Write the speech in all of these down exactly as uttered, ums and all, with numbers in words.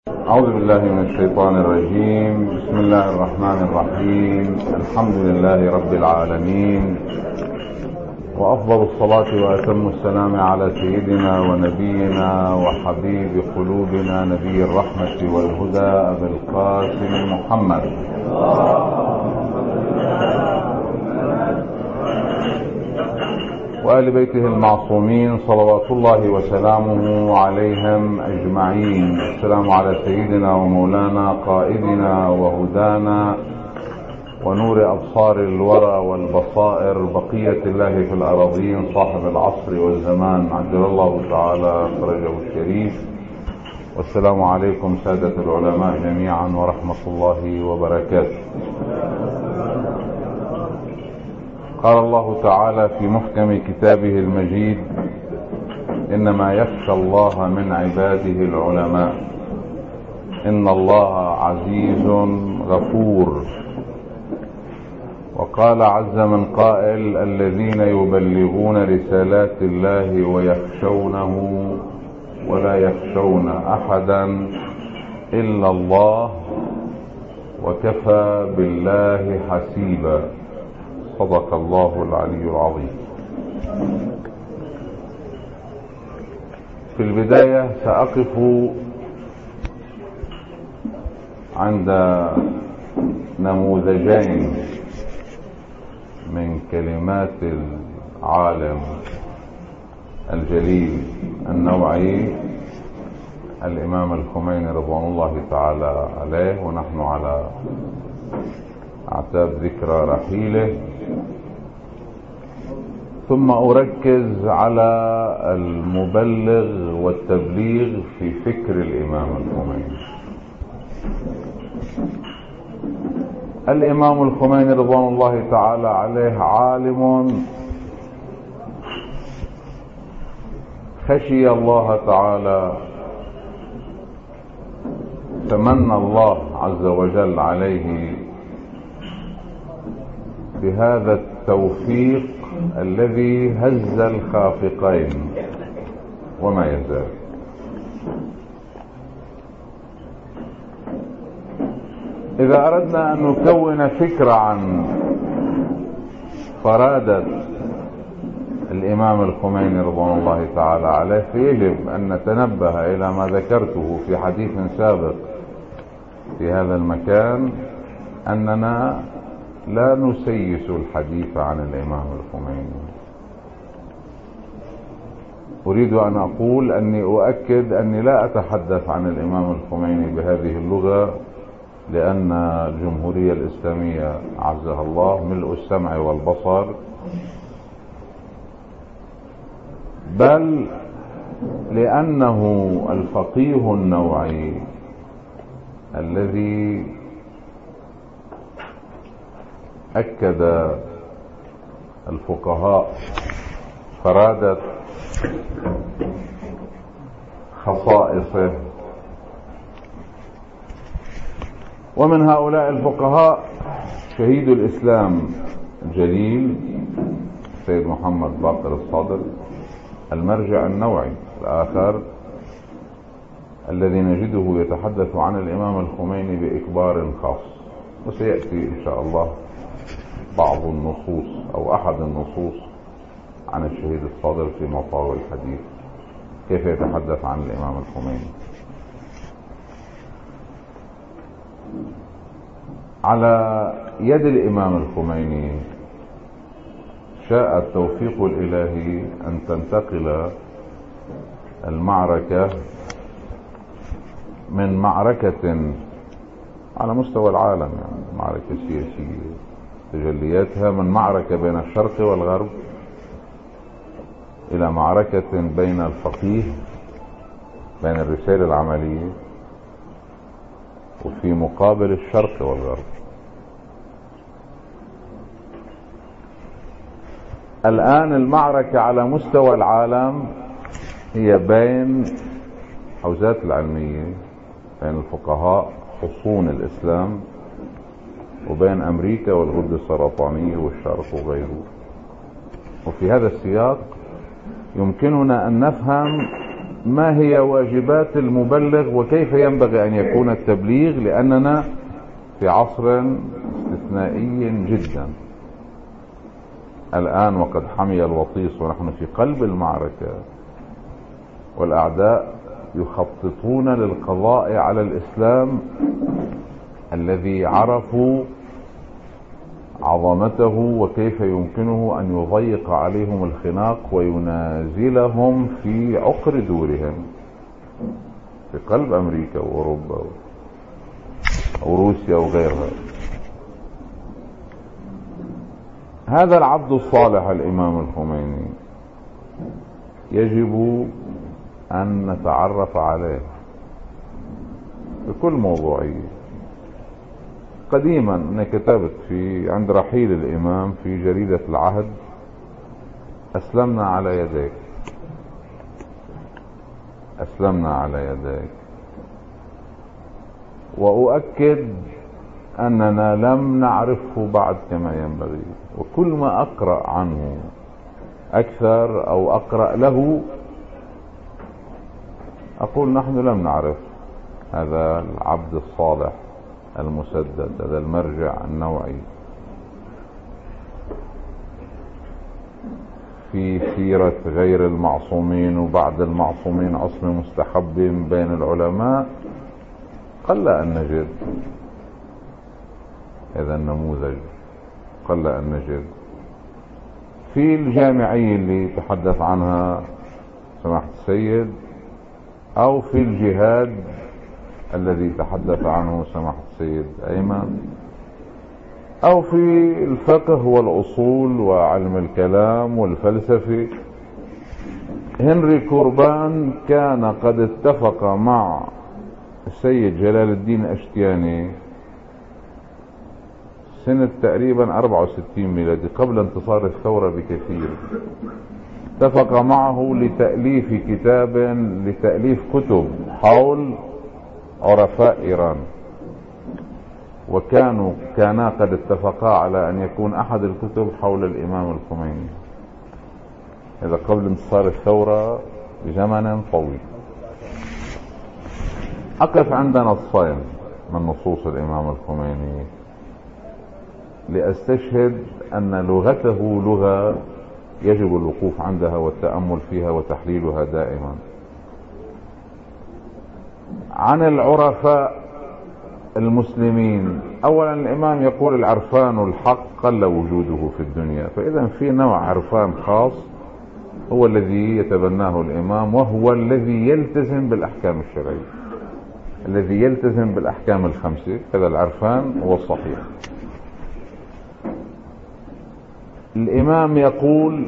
أعوذ بالله من الشيطان الرجيم. بسم الله الرحمن الرحيم. الحمد لله رب العالمين، وأفضل الصلاة وأتم السلام على سيدنا ونبينا وحبيب قلوبنا نبي الرحمة والهدى أبي القاسم محمد وآل بيته المعصومين صلوات الله وسلامه عليهم أجمعين. السلام على سيدنا ومولانا قائدنا وهدانا ونور أبصار الورى والبصائر بقية الله في الأراضين صاحب العصر والزمان عجل الله تعالى فرجه الشريف. والسلام عليكم سادة العلماء جميعا ورحمة الله وبركاته. قال الله تعالى في محكم كتابه المجيد: إنما يخشى الله من عباده العلماء إن الله عزيز غفور. وقال عز من قائل: الذين يبلغون رسالات الله ويخشونه ولا يخشون أحدا إلا الله وكفى بالله حسيبا. صدق الله العلي العظيم. في البداية سأقف عند نموذجين من كلمات العالم الجليل النوعي الإمام الخميني رضوان الله تعالى عليه، ونحن على أعتاب ذكرى رحيله. ثم أركز على المبلغ والتبليغ في فكر الإمام الخميني. الإمام الخميني رضوان الله تعالى عليه عالم خشي الله تعالى، تمنى الله عز وجل عليه بهذا التوفيق الذي هز الخافقين وما يزال. إذا أردنا أن نكون فكرة عن فرادة الإمام الخميني رضوان الله تعالى عليه، فيجب أن نتنبه إلى ما ذكرته في حديث سابق في هذا المكان، أننا لا نسيس الحديث عن الإمام الخميني. أريد أن أقول أني أؤكد أني لا أتحدث عن الإمام الخميني بهذه اللغة، لأن الجمهورية الإسلامية عزها الله ملء السمع والبصر، بل لأنه الفقيه النوعي الذي أكد الفقهاء فرادة خصائصه. ومن هؤلاء الفقهاء شهيد الإسلام الجليل سيد محمد باقر الصادق، المرجع النوعي الآخر الذي نجده يتحدث عن الإمام الخميني بإكبار خاص. وسيأتي إن شاء الله بعض النصوص أو أحد النصوص عن الشهيد الصادق في مطاوى الحديث، كيف يتحدث عن الإمام الخميني. على يد الإمام الخميني شاء التوفيق الإلهي أن تنتقل المعركة من معركة على مستوى العالم، يعني معركة سياسية تجلياتها، من معركة بين الشرق والغرب إلى معركة بين الفقيه، بين الرسالة العملية، وفي مقابل الشرق والغرب. الآن المعركة على مستوى العالم هي بين حوزات العلمية، بين الفقهاء حصون الإسلام، وبين أمريكا والغدة السرطانية والشرق وغيره. وفي هذا السياق يمكننا أن نفهم ما هي واجبات المبلغ وكيف ينبغي أن يكون التبليغ، لأننا في عصر استثنائي جدا الآن، وقد حمي الوطيس ونحن في قلب المعركة، والأعداء يخططون للقضاء على الإسلام الذي عرفوا عظمته وكيف يمكنه أن يضيق عليهم الخناق وينازلهم في عقر دورهم في قلب أمريكا وأوروبا وروسيا وغيرها. هذا العبد الصالح الإمام الخميني يجب أن نتعرف عليه بكل موضوعية. قديما أنا كتبت في عند رحيل الإمام في جريدة العهد: أسلمنا على يديك، أسلمنا على يديك. وأؤكد أننا لم نعرفه بعد كما ينبغي، وكل ما أقرأ عنه أكثر أو أقرأ له أقول نحن لم نعرف هذا العبد الصالح المسدد، هذا المرجع النوعي في سيرة غير المعصومين وبعد المعصومين عصم مستحب بين العلماء. قل أن نجد هذا النموذج، قل أن نجد في الجامعية اللي تحدث عنها سماحة السيد، أو في الجهاد الذي تحدث عنه سماحة السيد أيمن، أو في الفقه والأصول وعلم الكلام والفلسفة. هنري كوربان كان قد اتفق مع السيد جلال الدين أشتياني سنة تقريبا أربعة وستين ميلادي، قبل انتصار الثورة بكثير. اتفق معه لتأليف كتاب لتأليف كتب حول عرفاء إيران، وكانوا كانا قد اتفقا على أن يكون أحد الكتب حول الإمام الخميني، هذا قبل انتصار الثورة بزمن طويل. أقف عندنا الصين من نصوص الإمام الخميني لأستشهد أن لغته لغة يجب الوقوف عندها والتأمل فيها وتحليلها دائما. عن العرفاء المسلمين، أولا الإمام يقول: العرفان الحق قل وجوده في الدنيا، فإذا في نوع عرفان خاص هو الذي يتبناه الإمام، وهو الذي يلتزم بالأحكام الشرعية، الذي يلتزم بالأحكام الخمسة. هذا العرفان هو الصحيح. الإمام يقول: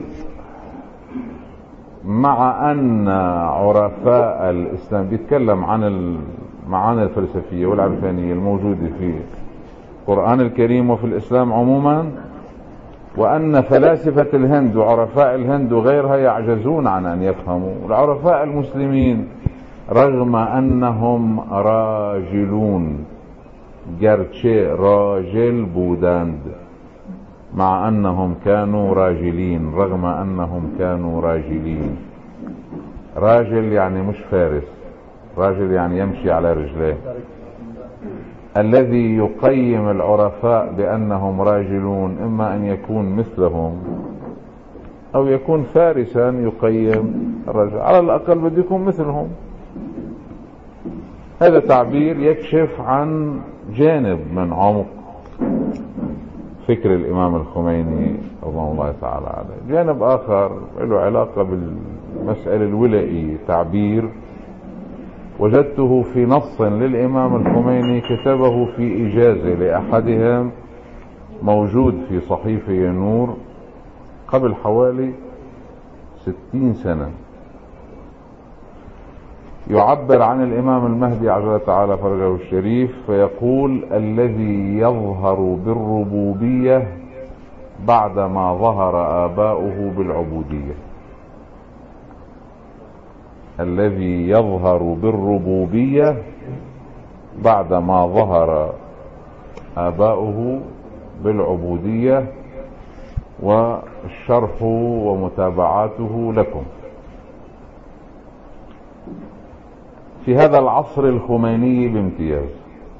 مع أن عرفاء الإسلام، بيتكلم عن المعاني الفلسفية والعرفانية الموجودة في القرآن الكريم وفي الإسلام عموما، وأن فلاسفة الهند وعرفاء الهند وغيرها يعجزون عن أن يفهموا. العرفاء المسلمين رغم أنهم راجلون، جرتشي راجل بوداند، مع أنهم كانوا راجلين، رغم أنهم كانوا راجلين. راجل يعني مش فارس، راجل يعني يمشي على رجليه. الذي يقيم العرفاء بأنهم راجلون إما أن يكون مثلهم أو يكون فارسا يقيم الرجل، على الأقل بده يكون مثلهم. هذا تعبير يكشف عن جانب من عمق فكر الإمام الخميني رضوان الله تعالى عليه. جانب آخر له علاقة بالمسألة الولائية، تعبير وجدته في نص للإمام الخميني كتبه في إجازة لأحدهم، موجود في صحيفة نور قبل حوالي ستين سنة. يعبر عن الإمام المهدي عجل تعالى فرجه الشريف فيقول: الذي يظهر بالربوبية بعدما ظهر آباؤه بالعبودية. الذي يظهر بالربوبية بعدما ظهر آباؤه بالعبودية. والشرح ومتابعاته لكم. في هذا العصر الخميني بامتياز،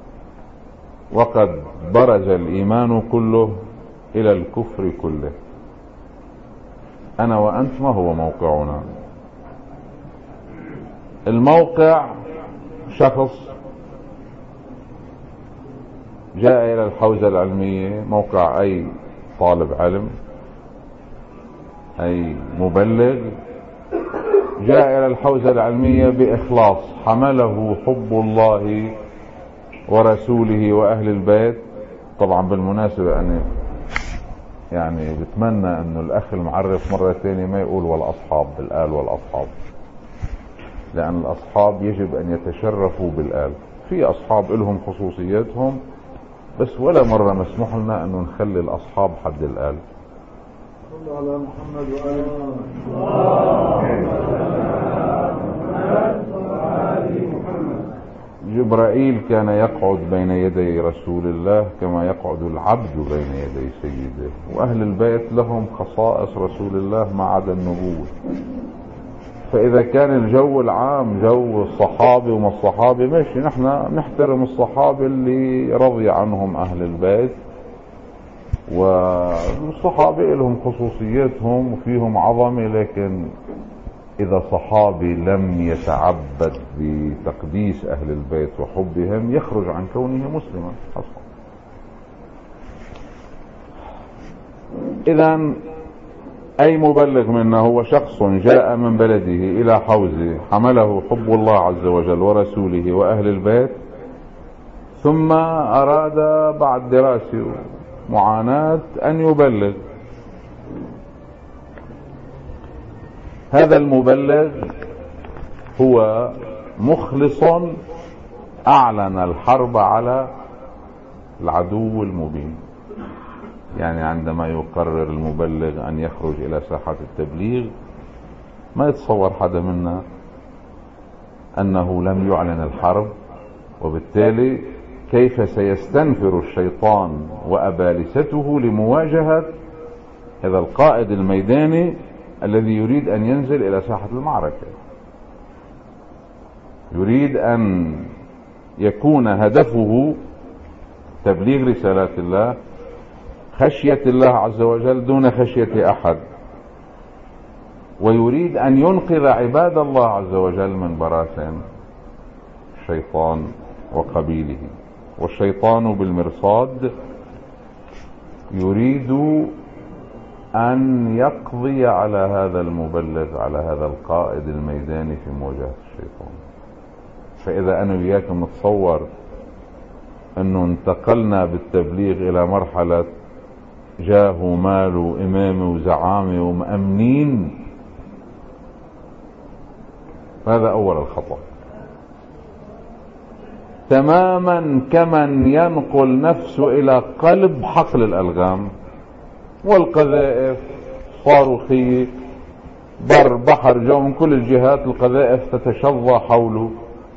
وقد برز الإيمان كله إلى الكفر كله. أنا وأنت ما هو موقعنا؟ الموقع شخص جاء إلى الحوزة العلمية، موقع أي طالب علم، أي مبلغ جاء إلى الحوزة العلمية بإخلاص، حمله حب الله ورسوله وأهل البيت. طبعا بالمناسبة أنا يعني بتمنى أنه الأخ المعرف مرة ثانية ما يقول والأصحاب بالآل والأصحاب، لأن الأصحاب يجب أن يتشرفوا بالآل. في أصحاب لهم خصوصياتهم، بس ولا مرة مسموح لنا أنه نخلي الأصحاب حد الآل. صلوا على محمد وآل محمد. جبرائيل كان يقعد بين يدي رسول الله كما يقعد العبد بين يدي سيده، وأهل البيت لهم خصائص رسول الله ما عدا النبوة. فإذا كان الجو العام جو الصحابة وما الصحابة ماشي، نحن نحترم الصحابة اللي رضي عنهم أهل البيت، والصحابة لهم خصوصياتهم وفيهم عظمة، لكن إذا صحابي لم يتعبد بتقديس أهل البيت وحبهم يخرج عن كونه مسلما أصلا. إذن أي مبلغ منا هو شخص جاء من بلده إلى حوزه، حمله حب الله عز وجل ورسوله وأهل البيت، ثم أراد بعد دراسة ومعاناة أن يبلغ. هذا المبلغ هو مخلص أعلن الحرب على العدو المبين. يعني عندما يقرر المبلغ أن يخرج إلى ساحة التبليغ ما يتصور حدا منا أنه لم يعلن الحرب، وبالتالي كيف سيستنفر الشيطان وأبالسته لمواجهة هذا القائد الميداني الذي يريد أن ينزل إلى ساحة المعركة، يريد أن يكون هدفه تبليغ رسالات الله، خشية الله عز وجل دون خشية أحد، ويريد أن ينقذ عباد الله عز وجل من براثن الشيطان وقبيله. والشيطان بالمرصاد يريد أن يقضي على هذا المبلغ، على هذا القائد الميداني في مواجهة الشيطان. فإذا أنا وياكم نتصور أنه انتقلنا بالتبليغ إلى مرحلة جاه ومال وإمامة وزعامة ومأمنين، هذا أول الخطأ. تماما كمن ينقل نفسه إلى قلب حقل الألغام والقذائف صاروخية، بر بحر جو من كل الجهات القذائف تتشظى حوله،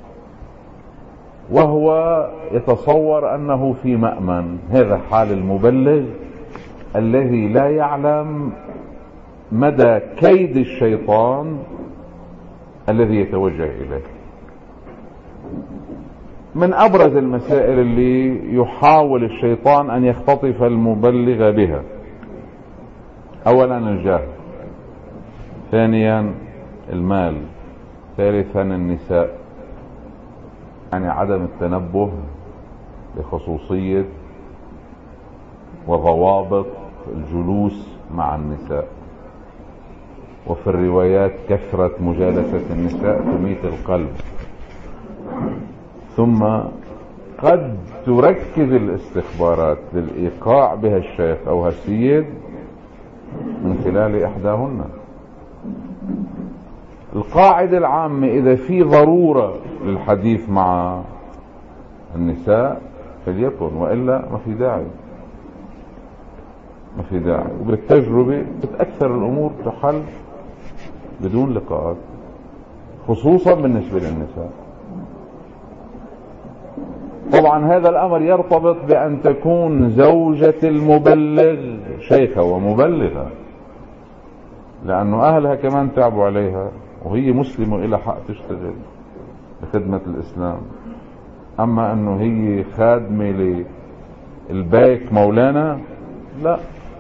وهو يتصور أنه في مأمن. هذا حال المبلغ الذي لا يعلم مدى كيد الشيطان الذي يتوجه إليه. من أبرز المسائل اللي يحاول الشيطان أن يختطف المبلغ بها: أولا الجاه، ثانيا المال، ثالثا النساء، يعني عدم التنبه لخصوصية وضوابط الجلوس مع النساء. وفي الروايات كثرة مجالسة النساء تميت القلب. ثم قد تركز الاستخبارات للإيقاع بها الشيخ أو هالسيد من خلال إحداهن. القاعدة العامة: إذا في ضرورة للحديث مع النساء فليكن، وإلا ما في داعي، ما في داعي. وبالتجربة تتأكثر الأمور تحل بدون لقاءات، خصوصا بالنسبة للنساء. طبعا هذا الأمر يرتبط بأن تكون زوجة المبلغ شيخة ومبلغة، لأنه أهلها كمان تعبوا عليها، وهي مسلمة إلى حق تشتغل. لخدمة الإسلام. أما أنه هي خادمة للبيك مولانا، لا.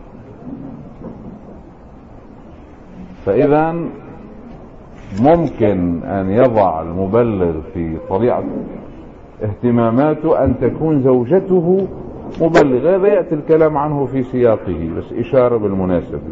فإذا ممكن أن يضع المبلغ في طريقة اهتماماته أن تكون زوجته مبلغة. هذا يأتي الكلام عنه في سياقه، بس إشارة بالمناسبة.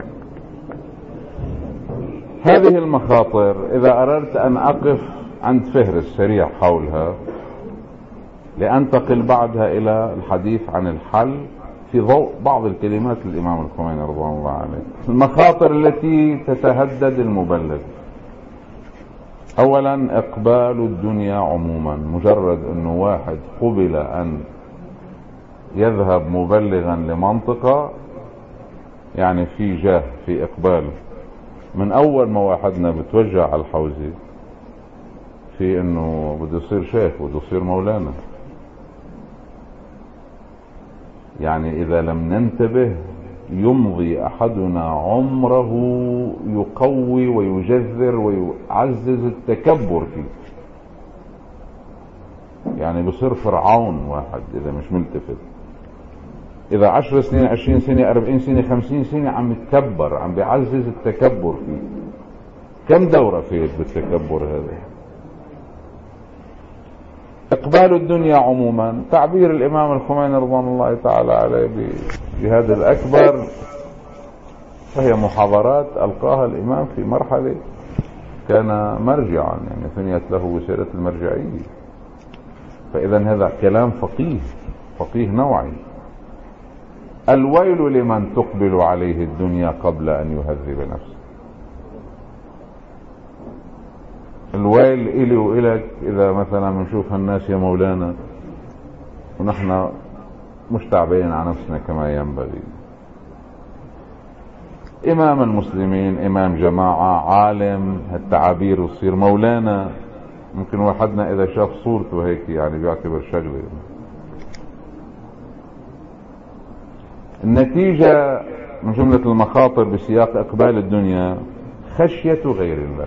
هذه المخاطر إذا أردت أن أقف عند فهرس سريع حولها لأنتقل بعدها إلى الحديث عن الحل في ضوء بعض الكلمات للإمام الخميني رضوان الله عليه. المخاطر التي تتهدد المبلغ: أولا إقبال الدنيا عموما. مجرد أنه واحد قبل أن يذهب مبلغا لمنطقة، يعني في جاه في إقبال. من أول ما واحدنا بتوجع على الحوزة في أنه بده يصير شيخ، بده يصير مولانا، يعني إذا لم ننتبه يمضي أحدنا عمره يقوي ويجذر ويعزز التكبر فيه. يعني بصير فرعون واحد إذا مش ملتفت. إذا عشر سنين، عشرين سنة، أربعين سنة، خمسين سنة عم يتكبر، عم بيعزز التكبر فيه. كم دورة فيه بالتكبر هذا؟ إقبال الدنيا عموما. تعبير الإمام الخميني رضوان الله تعالى عليه بهذا الأكبر فهي محاضرات ألقاها الإمام في مرحلة كان مرجعا، يعني ثنيت له وسيلة المرجعية. فإذا هذا كلام فقيه، فقيه نوعي. الويل لمن تقبل عليه الدنيا قبل أن يهذب نفسه. الويل إلي وإلك إذا مثلا بنشوف الناس يا مولانا ونحن مش تعبين على نفسنا كما ينبغي. إمام المسلمين، إمام جماعة، عالم، هالتعابير وصير مولانا. ممكن واحدنا إذا شاف صورته هيك يعني بيعتبر شغله. النتيجة من جملة المخاطر بسياق إقبال الدنيا خشية غير الله.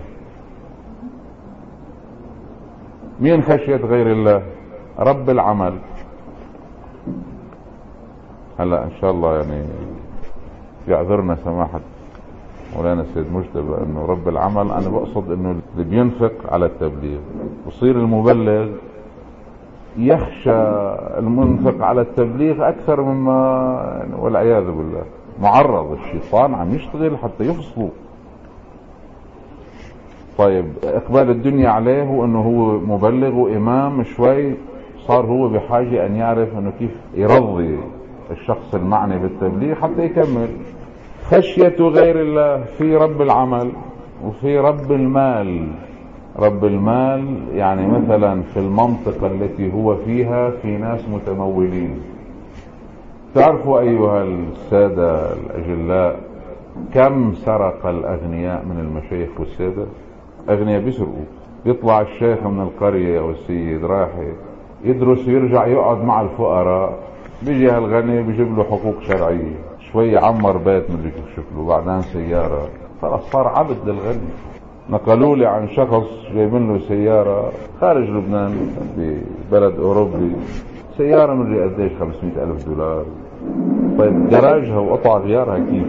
مين خشية غير الله؟ رب العمل. هلا ان شاء الله يعني يعذرنا سماحة مولانا السيد مجتبى انه رب العمل، انا بقصد انه اللي بينفق على التبليغ وصير المبلغ يخشى المنفق على التبليغ اكثر مما يعني والعياذ بالله معرض. الشيطان عم يشتغل حتى يفصله. طيب اقبال الدنيا عليه هو انه هو مبلغ وامام، شوي صار هو بحاجة ان يعرف انه كيف يرضي الشخص المعني بالتبليغ حتى يكمل. خشية غير الله في رب العمل وفي رب المال. رب المال يعني مثلا في المنطقة التي هو فيها في ناس متمولين. تعرفوا ايها السادة الاجلاء كم سرق الاغنياء من المشايخ والسادة؟ اغنياء بيسرقوا. بيطلع الشيخ من القرية او السيد رايح يدرس ويرجع يقعد مع الفقراء، بيجي هالغني بيجيب له حقوق شرعية، شوي عمر بيت من اللي شكله، بعدين سيارة، خلاص صار عبد للغني. نقلوا لي عن شخص جايبين له سيارة خارج لبنان ببلد اوروبي، سيارة من قديش خمسمائة الف دولار. طيب دراجها وقطع غيارها كيف؟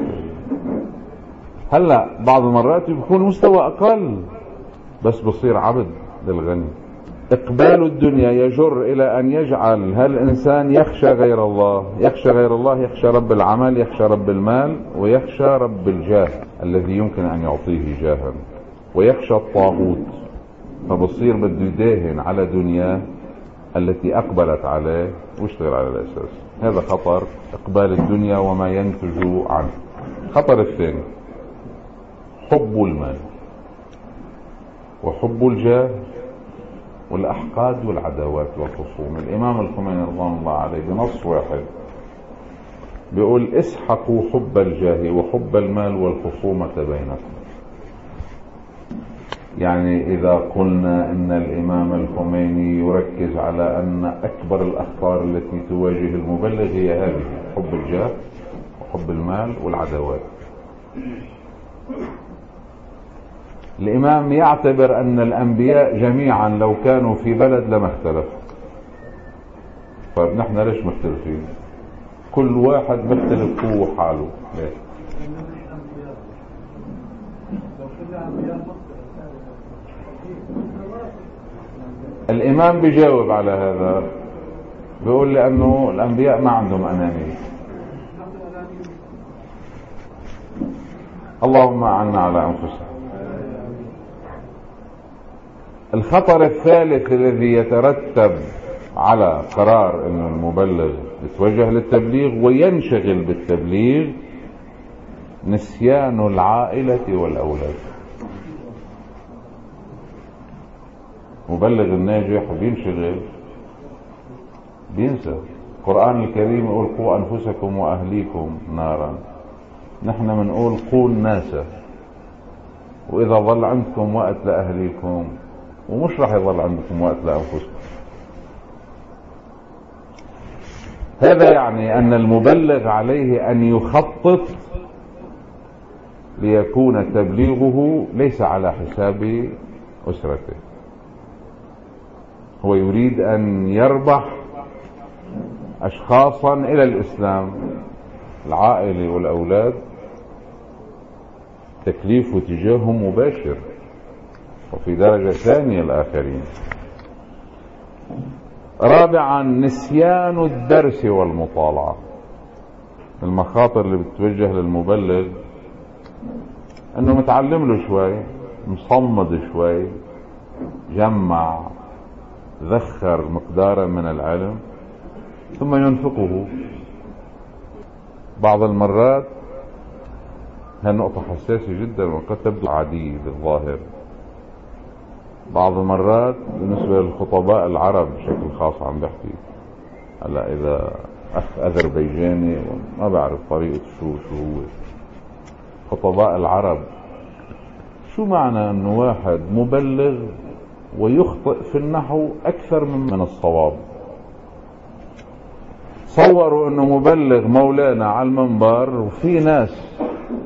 هلا بعض المرات بيكون مستوى اقل بس بصير عبد للغني. اقبال الدنيا يجر الى ان يجعل هالانسان يخشى غير الله. يخشى غير الله، يخشى رب العمل، يخشى رب المال، ويخشى رب الجاه الذي يمكن ان يعطيه جاها، ويخشى الطاغوت. فبصير بده يداهن على دنياه التي اقبلت عليه ويشتغل على الاساس. هذا خطر اقبال الدنيا وما ينتج عنه. الخطر الثاني حب المال وحب الجاه والاحقاد والعداوات والخصوم. الامام الخميني رضوان الله عليه بنص واحد بيقول اسحقوا حب الجاه وحب المال والخصومة بينكم. يعني اذا قلنا ان الامام الخميني يركز على ان اكبر الاخطار التي تواجه المبلغ هي هذه: حب الجاه وحب المال والعداوات. الإمام يعتبر أن الأنبياء جميعا لو كانوا في بلد لما اختلفوا. طيب نحن ليش مختلفين؟ كل واحد مختلف هو حاله. ليش؟ الإمام بيجاوب على هذا، بيقول لأنه الأنبياء ما عندهم أنانية. اللهم أعنا على أنفسنا. الخطر الثالث الذي يترتب على قرار أن المبلغ يتوجه للتبليغ وينشغل بالتبليغ نسيان العائلة والأولاد. مبلغ الناجح بينشغل بينسى. القرآن الكريم يقول قوا أنفسكم وأهليكم نارا، نحن منقول قوا الناس، وإذا ظل عندكم وقت لأهليكم ومش رح يظل عندكم وقت لأنفسكم. هذا يعني أن المبلغ عليه أن يخطط ليكون تبليغه ليس على حساب أسرته. هو يريد أن يربح أشخاصا إلى الإسلام، العائلة والأولاد تكليفه تجاههم مباشر، وفي درجة ثانية الآخرين. رابعا نسيان الدرس والمطالعة. المخاطر اللي بتتوجه للمبلغ انه متعلم له شوي، مصمد شوي، جمع ذخر مقدارا من العلم ثم ينفقه. بعض المرات هالنقطة حساسة جدا وقد تبدو عادية بالظاهر. بعض المرات بالنسبة للخطباء العرب بشكل خاص عم بحكي هلا، إذا أخ أذربيجاني ما بعرف طريقة شو شو هو خطباء العرب، شو معنى أنه واحد مبلغ ويخطئ في النحو أكثر من الصواب؟ صوروا أنه مبلغ مولانا على المنبر وفي ناس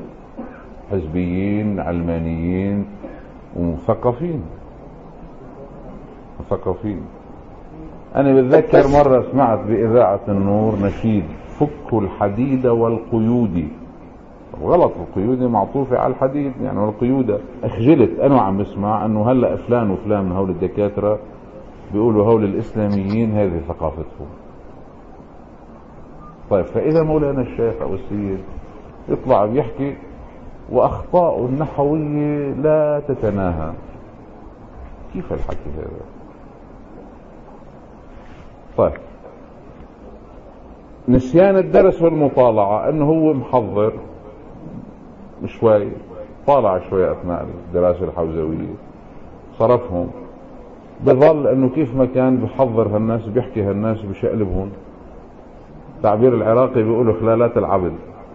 حزبيين علمانيين ومثقفين مثقفين. أنا بتذكر مرة سمعت بإذاعة النور نشيد فكوا الحديد والقيود. غلط، القيود معطوفة على الحديد يعني، والقيودة أخجلت أنا عم بسمع أنه هلأ فلان وفلان من هول الدكاترة بيقولوا هول الإسلاميين هذه ثقافتهم. طيب فإذا مولانا الشيخ أو السيد يطلع بيحكي وأخطاء النحوية لا تتناهى، كيف الحكي هذا؟ طيب نسيان الدرس والمطالعة، انه هو محضر شوي، طالع شوي اثناء الدراسة الحوزوية صرفهم، بظل انه كيف ما كان بحضر هالناس بيحكي هالناس بشقلبهم. تعبير العراقي بيقولوا خلالات العبد،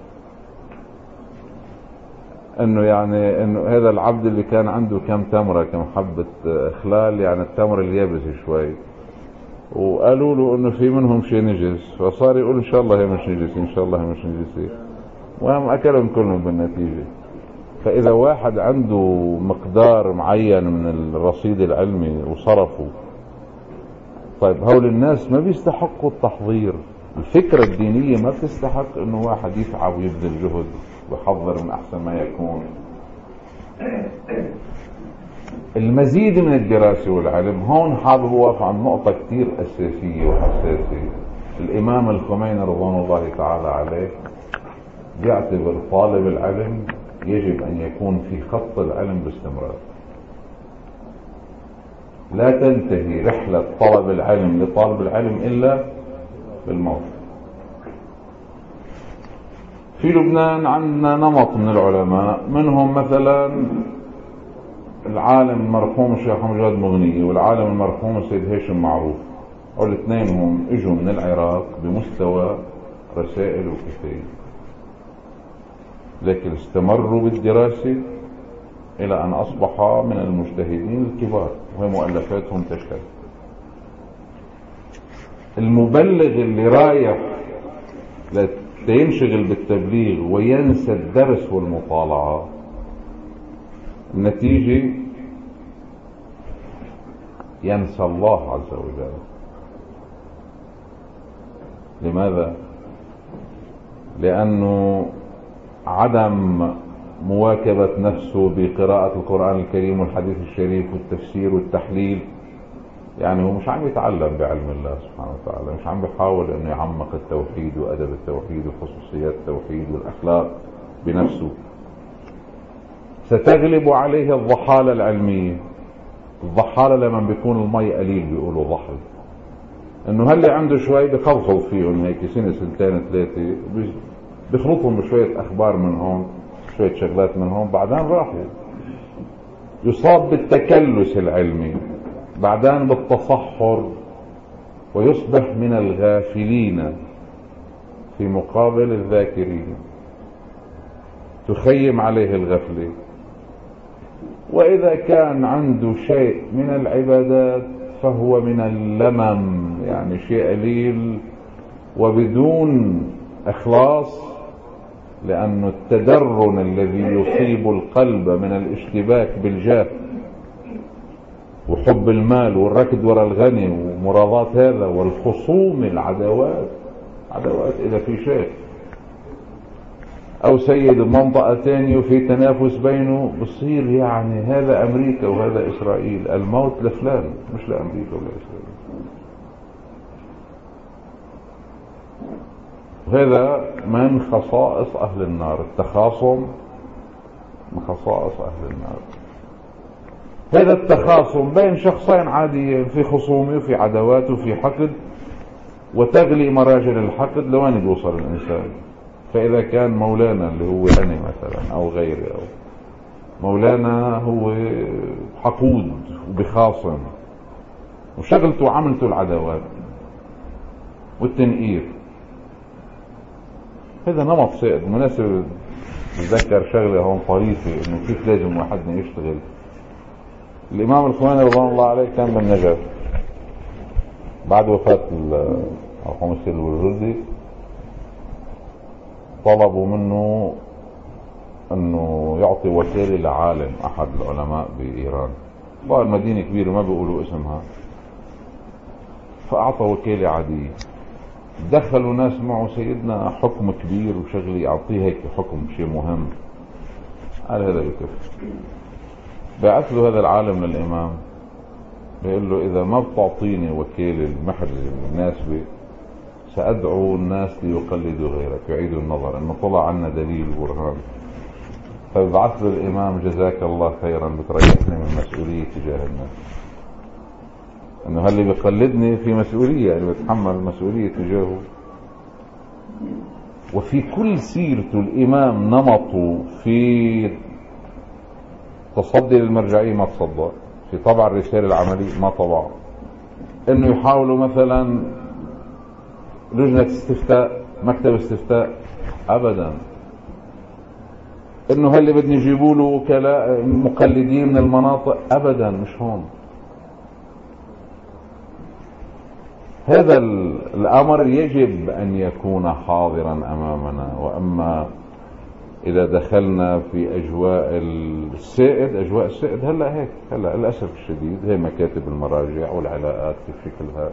انه يعني انه هذا العبد اللي كان عنده كم تمرة كم حبة خلال، يعني التمر اليابس شوي، وقالوا له انه في منهم شيء نجس، فصار يقول ان شاء الله هي مش نجس، ان شاء الله هي مش نجس، وهم اكلهم كلهم بالنتيجة. فاذا واحد عنده مقدار معين من الرصيد العلمي وصرفه، طيب هول الناس ما بيستحقوا التحضير. الفكرة الدينية ما بتستحق انه واحد يتعب ويبذل جهد ويحضر من احسن ما يكون. المزيد من الدراسة والعلم. هون حابب اوقف عن نقطة كتير اساسية وحساسة. الامام الخميني رضوان الله تعالى عليه بيعتبر طالب العلم يجب ان يكون في خط العلم باستمرار، لا تنتهي رحلة طلب العلم لطالب العلم الا بالموت. في لبنان عندنا نمط من العلماء، منهم مثلا العالم المرحوم الشيخ مجاد مغني والعالم المرحوم السيد هاشم معروف، والاثنين هم اجوا من العراق بمستوى رسائل وكتاب، لكن استمروا بالدراسة الى ان اصبحا من المجتهدين الكبار وهي مؤلفاتهم تشهد. المبلغ اللي رايح لينشغل بالتبليغ وينسى الدرس والمطالعة، النتيجة ينسى الله عز وجل. لماذا؟ لأنه عدم مواكبة نفسه بقراءة القرآن الكريم والحديث الشريف والتفسير والتحليل، يعني هو مش عم يتعلم بعلم الله سبحانه وتعالى، مش عم بيحاول انه يعمق التوحيد وادب التوحيد وخصوصيات التوحيد والاخلاق بنفسه. ستغلب عليه الضحالة العلمية. الضحالة لما بيكون المي قليل بيقولوا ضحل، انه هل عنده شوي بخلطوا فيهم هيك سنة سنتين ثلاثة، بخلطهم بشوية اخبار من هون شوية شغلات من هون، بعدين راحوا يصاب بالتكلس العلمي، بعدين بالتصحر، ويصبح من الغافلين في مقابل الذاكرين، تخيم عليه الغفلة. وإذا كان عنده شيء من العبادات فهو من اللمم، يعني شيء قليل وبدون إخلاص، لأن التدرن الذي يصيب القلب من الاشتباك بالجاه وحب المال والركض وراء الغني ومراضات هذا والخصوم العداوات عداوات إذا في شيء أو سيد منطقة تانية وفي تنافس بينه، بصير يعني هذا أمريكا وهذا إسرائيل، الموت لفلان مش لأمريكا ولا إسرائيل. هذا من خصائص أهل النار، التخاصم من خصائص أهل النار. هذا التخاصم بين شخصين عاديين في خصومة وفي عداوات وفي حقد، وتغلي مراجل الحقد لوين بيوصل الإنسان. فإذا كان مولانا اللي هو أنا مثلا أو غيري، أو مولانا هو حقود وبخاصم وشغلته وعملته العداوات والتنقير، هذا نمط سائد. مناسب نتذكر شغلة هون طريفة، انه كيف لازم واحدنا يشتغل. الامام الخميني رضوان الله عليه كان بالنجف بعد وفاة مرحوم السيد الوردي، طلبوا منه انه يعطي وكالة لعالم احد العلماء بايران، ظاهر مدينة كبيرة ما بيقولوا اسمها، فاعطى وكالة عادية. دخلوا ناس معه، سيدنا حكم كبير وشغلي يعطيه هيك حكم شيء مهم. قال هذا بكفي. بعث له هذا العالم للإمام، بيقول له إذا ما بتعطيني وكيل المحرز المناسبة سأدعو الناس ليقلدوا غيرك، يعيدوا النظر إنه طلع عنا دليل برهان. فبعث له الإمام جزاك الله خيرا، بتريحني من مسؤولية تجاه الناس، انه هاللي بيقلدني في مسؤولية، يعني بتحمل مسؤولية تجاهه. وفي كل سيرته الامام نمطه في تصدي للمرجعية ما تصدى، في طبع الرسالة العملية ما طبع، انه يحاولوا مثلا لجنة استفتاء مكتب استفتاء ابدا، انه هاللي بدنا يجيبوا له وكلاء مقلدين من المناطق ابدا، مش هون. هذا الأمر يجب أن يكون حاضرا أمامنا. وأما إذا دخلنا في أجواء السائد، أجواء السائد هلأ هيك، هلأ للأسف الشديد هي مكاتب المراجع والعلاقات في شكلها،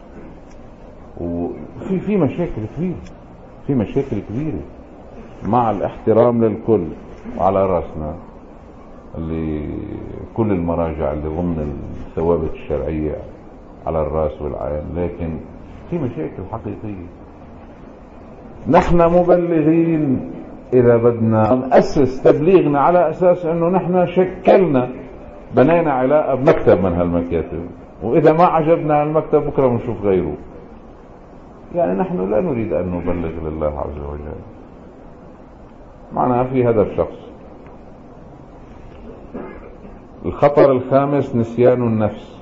وفي في مشاكل كبيرة، في مشاكل كبيرة مع الاحترام للكل وعلى رأسنا اللي كل المراجع اللي ضمن الثوابت الشرعية على الرأس والعين، لكن في مشاكل حقيقية. نحن مبلغين إذا بدنا نأسس تبليغنا على أساس أنه نحن شكلنا بنينا علاقة بمكتب من هالمكاتب، وإذا ما عجبنا هالمكتب بكرة بنشوف غيره. يعني نحن لا نريد أن نبلغ لله عز وجل، معناها في هدف شخص. الخطر الخامس نسيان النفس،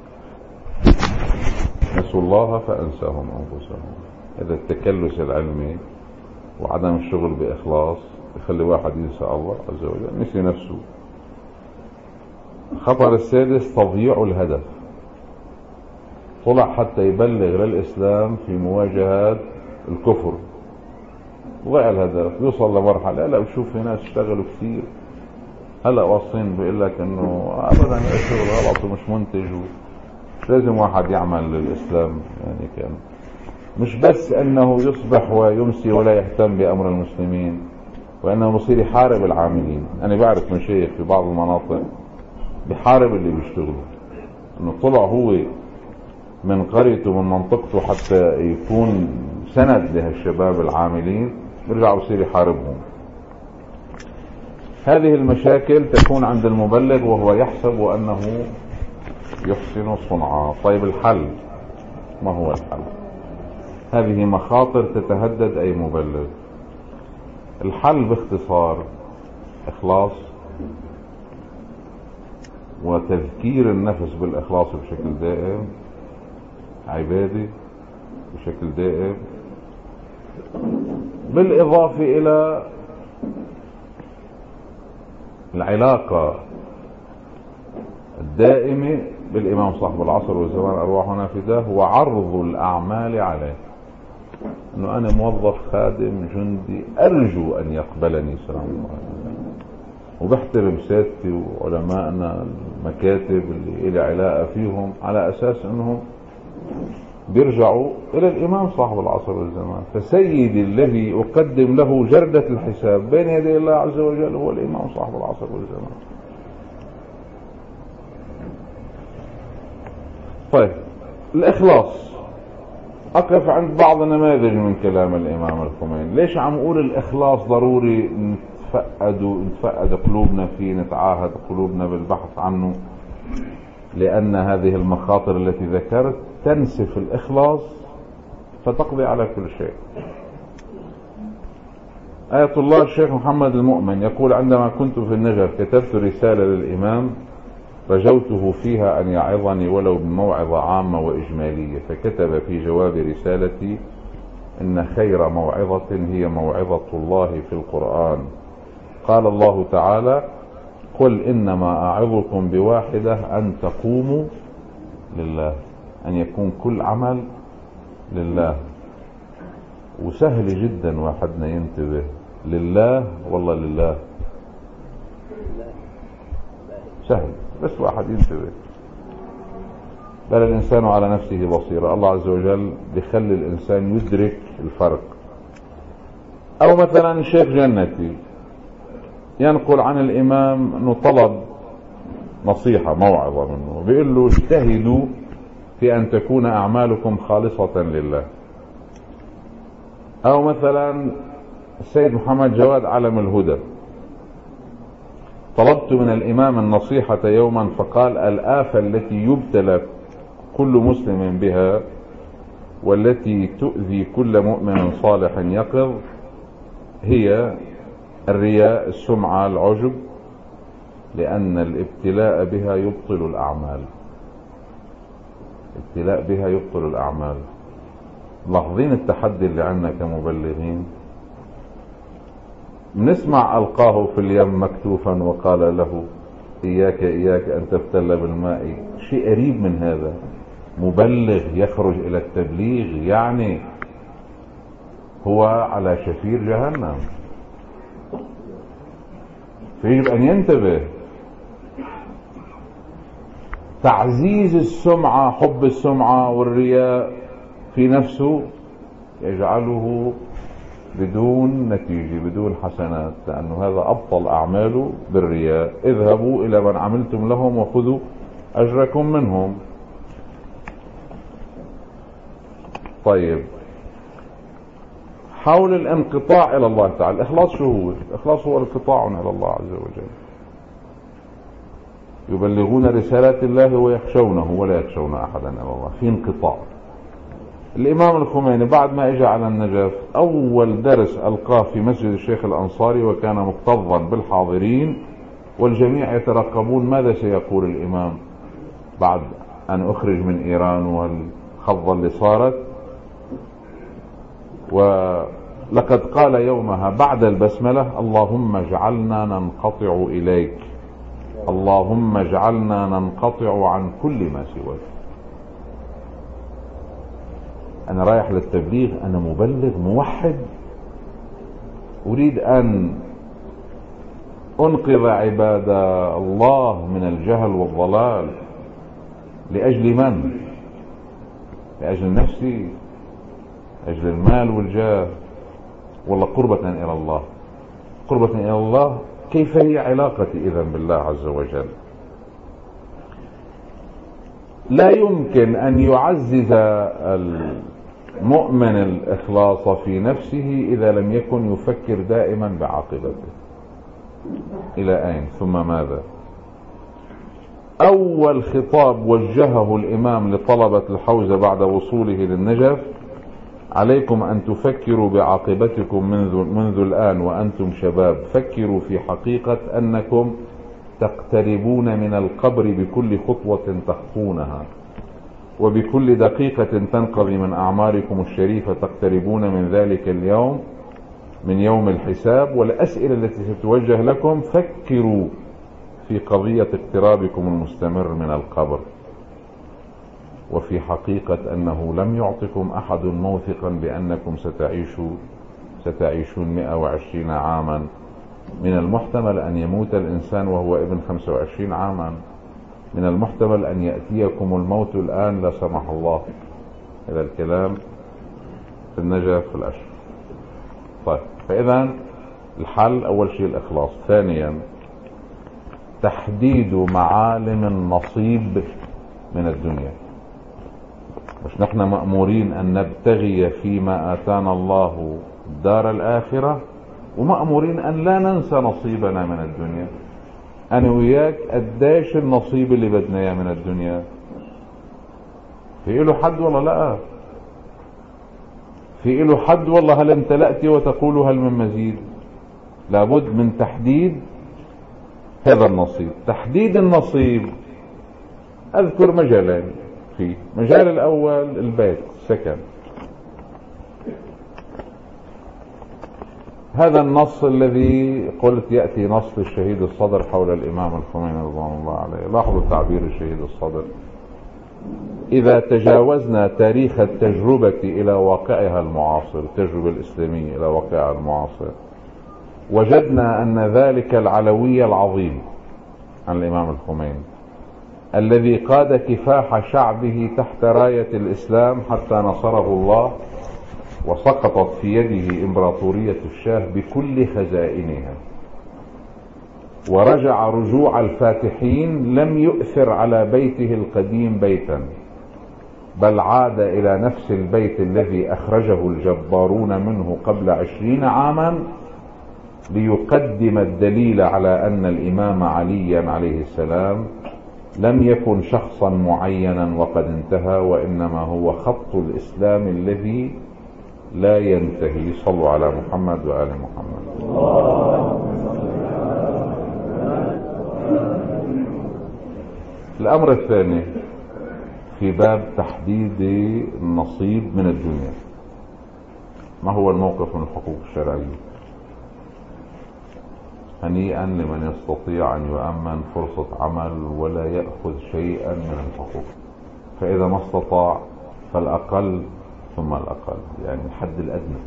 نسوا الله فأنساهم أنفسهم. هذا التكلس العلمي وعدم الشغل بإخلاص يخلي واحد ينسى الله عز وجل، نسي نفسه. الخطر السادس تضييع الهدف، طلع حتى يبلغ للإسلام في مواجهة الكفر، ضيع الهدف، يوصل لمرحلة لا بشوف في ناس اشتغلوا كثير هلا واصلين بيقول لك انه ابدا الشغل غلط ومش منتج، مش لازم واحد يعمل للاسلام. يعني كان مش بس انه يصبح ويمسي ولا يهتم بامر المسلمين، وانه يصير يحارب العاملين. انا بعرف مشايخ في بعض المناطق بحارب اللي بيشتغلوا، انه طلع هو من قريته من منطقته حتى يكون سند لهالشباب العاملين، بيرجع يصير يحاربهم. هذه المشاكل تكون عند المبلغ وهو يحسب انه يحسن صنعا. طيب الحل ما هو الحل؟ هذه مخاطر تتهدد اي مبلغ. الحل باختصار اخلاص وتذكير النفس بالاخلاص بشكل دائم، عبادة بشكل دائم، بالاضافة الى العلاقة الدائمة بالامام صاحب العصر والزمان ارواحنا فداه، وعرض الاعمال عليه. انه انا موظف خادم جندي ارجو ان يقبلني سلام الله عليه، وبحترم سيادتي وعلمائنا المكاتب اللي إلي علاقة فيهم على اساس انهم بيرجعوا الى الامام صاحب العصر والزمان. فسيدي الذي اقدم له جردة الحساب بين يدي الله عز وجل هو الامام صاحب العصر والزمان. طيب الاخلاص، اقف عند بعض النماذج من كلام الامام الخميني. ليش عم اقول الاخلاص ضروري نتفقد ونتفقد قلوبنا فيه، نتعاهد قلوبنا بالبحث عنه؟ لان هذه المخاطر التي ذكرت تنسف الاخلاص فتقضي على كل شيء. آية الله الشيخ محمد المؤمن يقول: عندما كنت في النجف كتبت رسالة للإمام رجوته فيها أن يعظني ولو بموعظة عامة وإجمالية، فكتب في جواب رسالتي: إن خير موعظة هي موعظة الله في القرآن. قال الله تعالى: قل إنما أعظكم بواحدة أن تقوموا لله، أن يكون كل عمل لله. وسهل جدا واحدنا ينتبه لله، والله لله سهل، بس واحد ينتبه. بل الإنسان على نفسه بصيرة. الله عز وجل بيخلي الإنسان يدرك الفرق. أو مثلا الشيخ جنتي ينقل عن الإمام أنه طلب نصيحة موعظة منه، بيقول له: اجتهدوا في أن تكون أعمالكم خالصة لله. أو مثلا السيد محمد جواد علم الهدى: طلبت من الإمام النصيحة يوما فقال: الآفة التي يبتلى كل مسلم بها والتي تؤذي كل مؤمن صالح يقظ هي الرياء، السمعة، العجب، لأن الابتلاء بها يبطل الأعمال. الابتلاء بها يبطل الأعمال. ملاحظين التحدي اللي عندنا كمبلغين؟ بنسمع ألقاه في اليم مكتوفا وقال له: إياك إياك أن تبتل بالماء. شيء قريب من هذا. مبلغ يخرج إلى التبليغ يعني هو على شفير جهنم، فيجب أن ينتبه. تعزيز السمعة، حب السمعة والرياء في نفسه يجعله بدون نتيجة، بدون حسنات، لأنه هذا أبطل أعماله بالرياء. اذهبوا إلى من عملتم لهم وخذوا أجركم منهم. طيب، حول الانقطاع إلى الله تعالى. الإخلاص شو هو؟ الإخلاص هو الانقطاع إلى الله عز وجل. يبلغون رسالات الله ويخشونه ولا يخشون أحدا إلا الله. في انقطاع. الإمام الخميني بعد ما اجى على النجف أول درس ألقاه في مسجد الشيخ الأنصاري، وكان مكتظا بالحاضرين والجميع يترقبون ماذا سيقول الإمام بعد أن أخرج من إيران والخضة اللي صارت. ولقد قال يومها بعد البسملة: اللهم اجعلنا ننقطع إليك، اللهم اجعلنا ننقطع عن كل ما سواك. أنا رايح للتبليغ، أنا مبلغ موحد، أريد أن أنقذ عباد الله من الجهل والضلال لأجل من؟ لأجل نفسي، أجل المال والجاه، ولا قربة إلى الله؟ قربة إلى الله. كيف هي علاقتي إذن بالله عز وجل؟ لا يمكن أن يعزز المؤمن الإخلاص في نفسه إذا لم يكن يفكر دائما بعاقبته. إلى أين ثم ماذا؟ أول خطاب وجهه الإمام لطلبة الحوزة بعد وصوله للنجف: عليكم أن تفكروا بعاقبتكم منذ, منذ الآن وأنتم شباب. فكروا في حقيقة أنكم تقتربون من القبر بكل خطوة تخطونها، وبكل دقيقة تنقضي من أعماركم الشريفة تقتربون من ذلك اليوم، من يوم الحساب. والأسئلة التي ستوجه لكم: فكروا في قضية اقترابكم المستمر من القبر، وفي حقيقة أنه لم يعطكم أحد موثقا بأنكم ستعيشوا ستعيشون مئة وعشرين عاما. من المحتمل أن يموت الإنسان وهو ابن خمسة وعشرين عاما، من المحتمل أن يأتيكم الموت الآن لا سمح الله. هذا الكلام في النجف في الأشهر. طيب، فإذا الحل أول شيء الإخلاص. ثانيا تحديد معالم النصيب من الدنيا. مش نحن مأمورين أن نبتغي فيما آتانا الله دار الآخرة، ومأمورين أن لا ننسى نصيبنا من الدنيا. أنا وياك قداش النصيب اللي بدنا إياه من الدنيا؟ في له حد والله؟ لا، في له حد والله. هل امتلأت وتقول هل من مزيد؟ لابد من تحديد هذا النصيب. تحديد النصيب أذكر مجالين فيه. مجال الأول البيت، السكن. هذا النص الذي قلت يأتي نص الشهيد الصدر حول الإمام الخميني رضوان الله عليه. لاحظوا تعبير الشهيد الصدر: إذا تجاوزنا تاريخ التجربة إلى واقعها المعاصر، التجربة الإسلامية إلى واقعها المعاصر، وجدنا أن ذلك العلوي العظيم عن الإمام الخميني الذي قاد كفاح شعبه تحت راية الإسلام حتى نصره الله وسقطت في يده إمبراطورية الشاه بكل خزائنها، ورجع رجوع الفاتحين، لم يؤثر على بيته القديم بيتا، بل عاد إلى نفس البيت الذي أخرجه الجبارون منه قبل عشرين عاما، ليقدم الدليل على أن الإمام عليا عليه السلام لم يكن شخصا معينا وقد انتهى، وإنما هو خط الإسلام الذي لا ينتهي. صلوا على محمد وآل محمد. الأمر الثاني في باب تحديد النصيب من الدنيا: ما هو الموقف من الحقوق الشرعية؟ هنيئا لمن يستطيع أن يؤمن فرصة عمل ولا يأخذ شيئا من الحقوق. فإذا ما استطاع فالأقل ثم الأقل، يعني الحد الأدنى.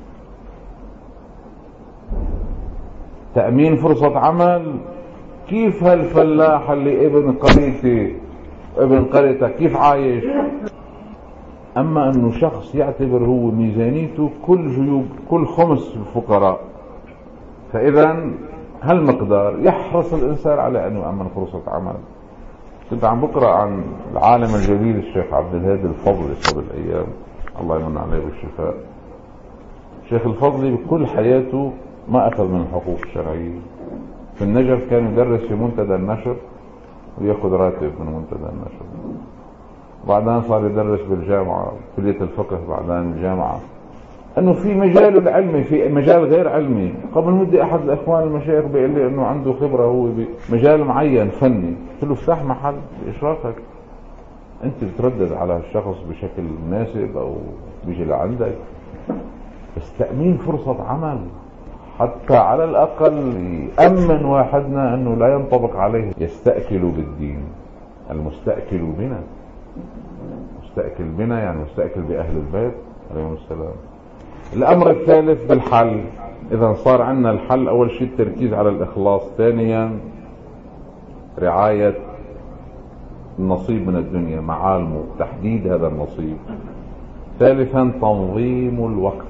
تأمين فرصة عمل. كيف هالفلاح اللي ابن قريتي ابن قريتك كيف عايش؟ أما أنه شخص يعتبر هو ميزانيته كل جيوب كل خمس الفقراء، فإذا هالمقدار يحرص الإنسان على أن يؤمن فرصة عمل. كنت عم بقرأ عن العالم الجليل الشيخ عبد الهادي الفضلي قبل أيام، الله يمن عليه بالشفاء. الشيخ الفضلي بكل حياته ما أخذ من الحقوق الشرعية. في النجف كان يدرس في منتدى النشر ويأخذ راتب من منتدى النشر، بعدين صار يدرس بالجامعة كلية الفقه، بعدين الجامعة. انه في مجال العلمي في مجال غير علمي. قبل مدة احد الاخوان المشايخ بيقول لي انه عنده خبرة هو بمجال معين فني، قلت له افتح محل باشراكك، انت بتردد على الشخص بشكل مناسب او بيجي لعندك. بس تأمين فرصة عمل حتى على الاقل يأمن واحدنا انه لا ينطبق عليه يستأكل بالدين. المستأكل بنا، مستأكل بنا يعني مستأكل بأهل البيت عليهم السلام. الأمر الثالث بالحل إذا صار عندنا الحل: أول شيء التركيز على الإخلاص، ثانيا رعاية النصيب من الدنيا، معالمه، تحديد هذا النصيب، ثالثا تنظيم الوقت.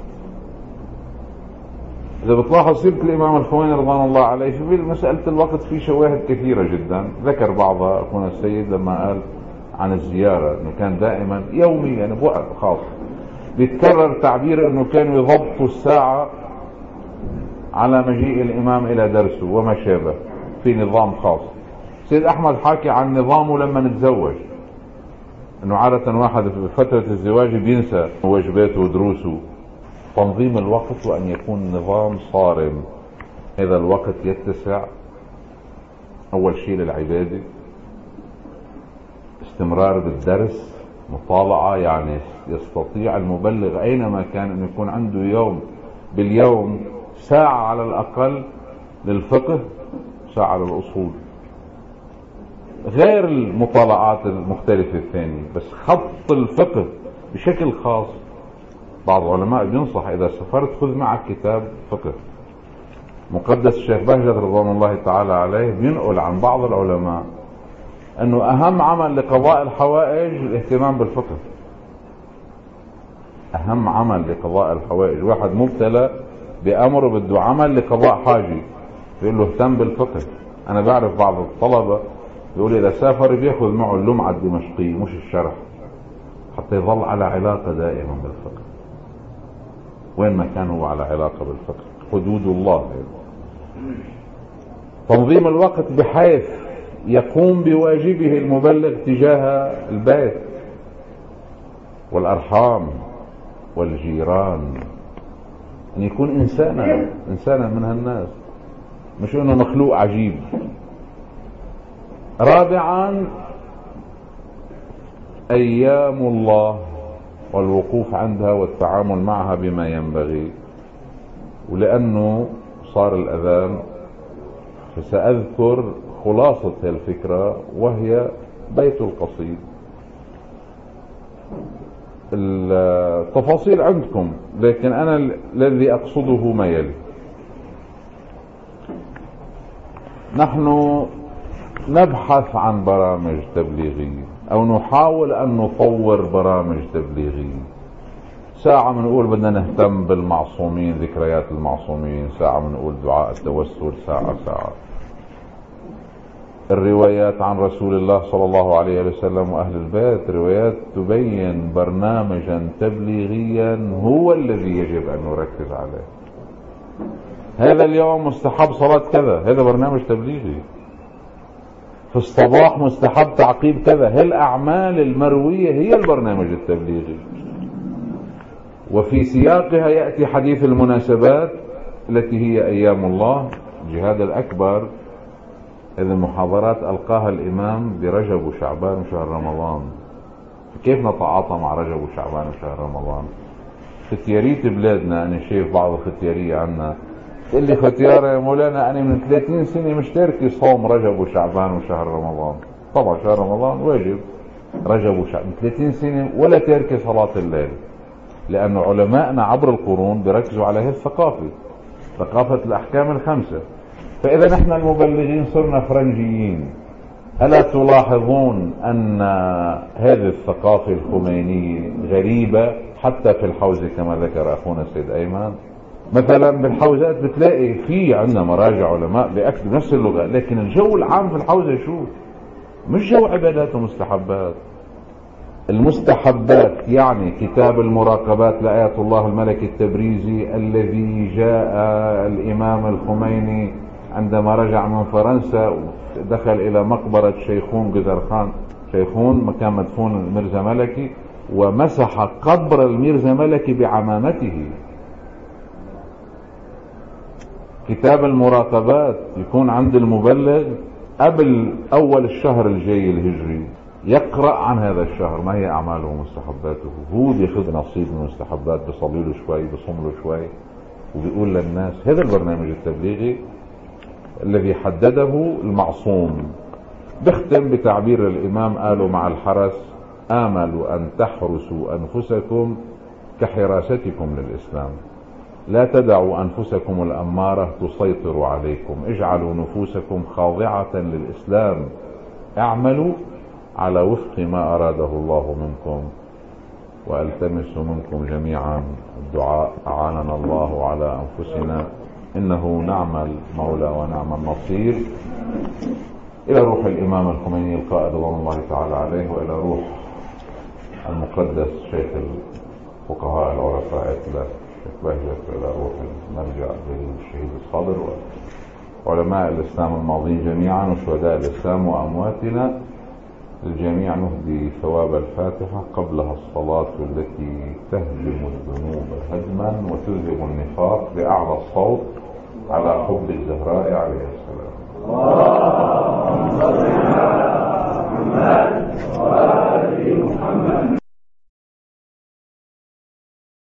إذا بتلاحظ سيرة الإمام الخميني رضوان الله عليه في مسألة الوقت في شواهد كثيرة جدا، ذكر بعضها أخونا السيد لما قال عن الزيارة أنه كان دائما يوميا يعني بوقت خاص، بيتكرر تعبير أنه كانوا يضبطوا الساعة على مجيء الإمام إلى درسه وما شابه في نظام خاص. سيد أحمد حاكي عن نظامه لما نتزوج، أنه عادة واحد في فترة الزواج بينسى واجباته ودروسه. تنظيم الوقت وأن يكون نظام صارم، هذا الوقت يتسع أول شيء للعبادة، استمرار بالدرس، مطالعة، يعني يستطيع المبلغ أينما كان أن يكون عنده يوم باليوم ساعة على الأقل للفقه، ساعة للأصول، غير المطالعات المختلفة الثانية، بس خط الفقه بشكل خاص. بعض العلماء بينصح إذا سافرت خذ معك كتاب فقه مقدس. الشيخ بهجت رضوان الله تعالى عليه بينقل عن بعض العلماء أنه أهم عمل لقضاء الحوائج الاهتمام بالفقه. أهم عمل لقضاء الحوائج، واحد مبتلى بأمر بده عمل لقضاء حاجة بيقول له اهتم بالفقه. أنا بعرف بعض الطلبة بيقول إذا سافر بياخذ معه اللمعة الدمشقية مش الشرح، حتى يظل على علاقة دائما بالفقه، وين ما كان هو على علاقة بالفقه، حدود الله. تنظيم الوقت بحيث يقوم بواجبه المبلغ تجاه البيت والأرحام والجيران، أن يكون إنسانا إنسانا من هالناس، مش أنه مخلوق عجيب. رابعا أيام الله والوقوف عندها والتعامل معها بما ينبغي. ولأنه صار الأذان فسأذكر خلاصة الفكرة وهي بيت القصيد. التفاصيل عندكم، لكن أنا الذي أقصده ما يلي: نحن نبحث عن برامج تبليغية أو نحاول أن نطور برامج تبليغية. ساعة بنقول بدنا نهتم بالمعصومين، ذكريات المعصومين، ساعة بنقول دعاء التوسل، ساعة ساعة الروايات عن رسول الله صلى الله عليه وسلم وأهل البيت، روايات تبين برنامجا تبليغيا هو الذي يجب أن نركز عليه. هذا اليوم مستحب صلاة كذا، هذا برنامج تبليغي. في الصباح مستحب تعقيب كذا، هي الأعمال المروية هي البرنامج التبليغي. وفي سياقها يأتي حديث المناسبات التي هي أيام الله، الجهاد الأكبر. هذه المحاضرات ألقاها الإمام برجب وشعبان وشهر رمضان، كيف نتعاطى مع رجب وشعبان وشهر رمضان. ختيارية بلادنا، أنا شايف بعض الختيارية عنا تقول لي ختيارة يا مولانا أنا من ثلاثين سنة مشتركة صوم رجب وشعبان وشهر رمضان. طبعا شهر رمضان واجب، رجب وشعبان من ثلاثين سنة ولا تركي صلاة الليل، لأن علماءنا عبر القرون بركزوا على هذه الثقافة، ثقافة الأحكام الخمسة. فإذا نحن المبلغين صرنا فرنجيين. ألا تلاحظون أن هذه الثقافة الخمينية غريبة حتى في الحوزة كما ذكر أخونا السيد أيمن؟ مثلا بالحوزات بتلاقي في عندنا مراجع علماء بيأكدوا نفس اللغة، لكن الجو العام في الحوزة شو؟ مش جو عبادات ومستحبات. المستحبات يعني كتاب المراقبات لآيات الله الملك التبريزي الذي جاء الإمام الخميني عندما رجع من فرنسا دخل إلى مقبرة شيخون قزرخان، شيخون مكان مدفون الميرزا ملكي، ومسح قبر الميرزا ملكي بعمامته. كتاب المراقبات يكون عند المبلغ قبل أول الشهر الجاي الهجري، يقرأ عن هذا الشهر ما هي أعماله ومستحباته، هو بياخذ نصيب من المستحبات، بيصلي له شوي، بيصوم له شوي، وبيقول للناس. هذا البرنامج التبليغي الذي حدده المعصوم. بختم بتعبير الإمام قالوا مع الحرس: آملوا أن تحرسوا أنفسكم كحراستكم للإسلام. لا تدعوا أنفسكم الأمارة تسيطر عليكم، اجعلوا نفوسكم خاضعة للإسلام، اعملوا على وفق ما أراده الله منكم. وألتمس منكم جميعا الدعاء أعاننا الله على أنفسنا، إنه نعم المولى ونعم النصير. إلى روح الإمام الخميني القائد رضوان الله تعالى عليه، وإلى روح المقدس شيخ الفقهاء العرفاء الشيخ بهجت، إلى روح المرجع للشهيد الصابر وعلماء الإسلام الماضين جميعا وشهداء الإسلام وأمواتنا الجميع. نهدي ثواب الفاتحة قبلها الصلاة التي تهدم الذنوب هدما وتذهب النفاق بأعلى الصوت على حب الزهراء عليه السلام. اللهم صل على محمد وآل محمد.